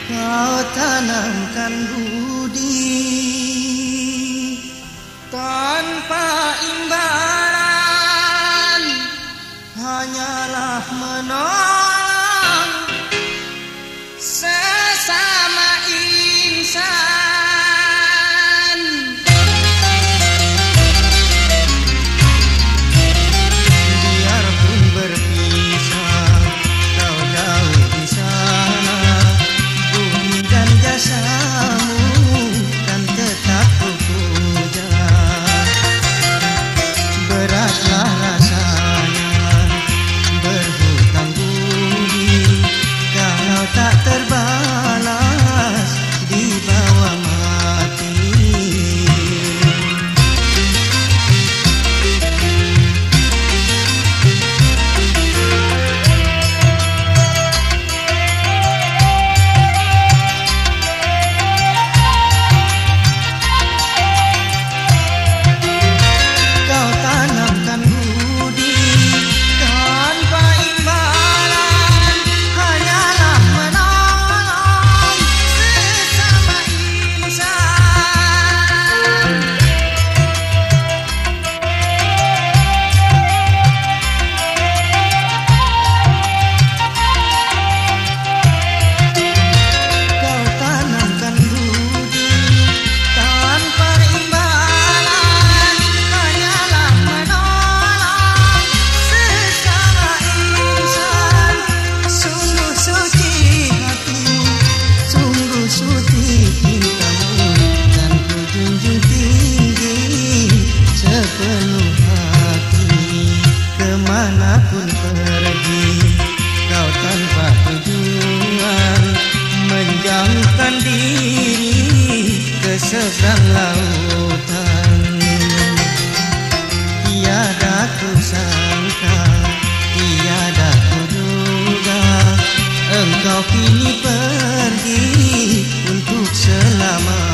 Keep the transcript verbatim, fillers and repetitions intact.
Kau tanamkan budi tanpa imbalan, hanyalah menolong sesama insan. Biarpun berpisah kau jauh di sana, bumi dan jasamu kan tetap kupuja. Beratlah rasanya berhutang budi kalau tak terbalas di bawah mati. Kau tanamkan budi tanpa imbalan, hanyalah menolong sesama insan. Kau tanamkan budi tanpa imbalan, hanyalah menolong sesama insan. Sungguh suci hatimu, sungguh suci cintamu, dan ku junjung tinggi sepenuh hati. Kemanapun pergi kau tanpa tujuan, menjauhkan diri ke seberang lautan. Tiada ku sangka, tiada ku duga, engkau kini pergi untuk selamanya.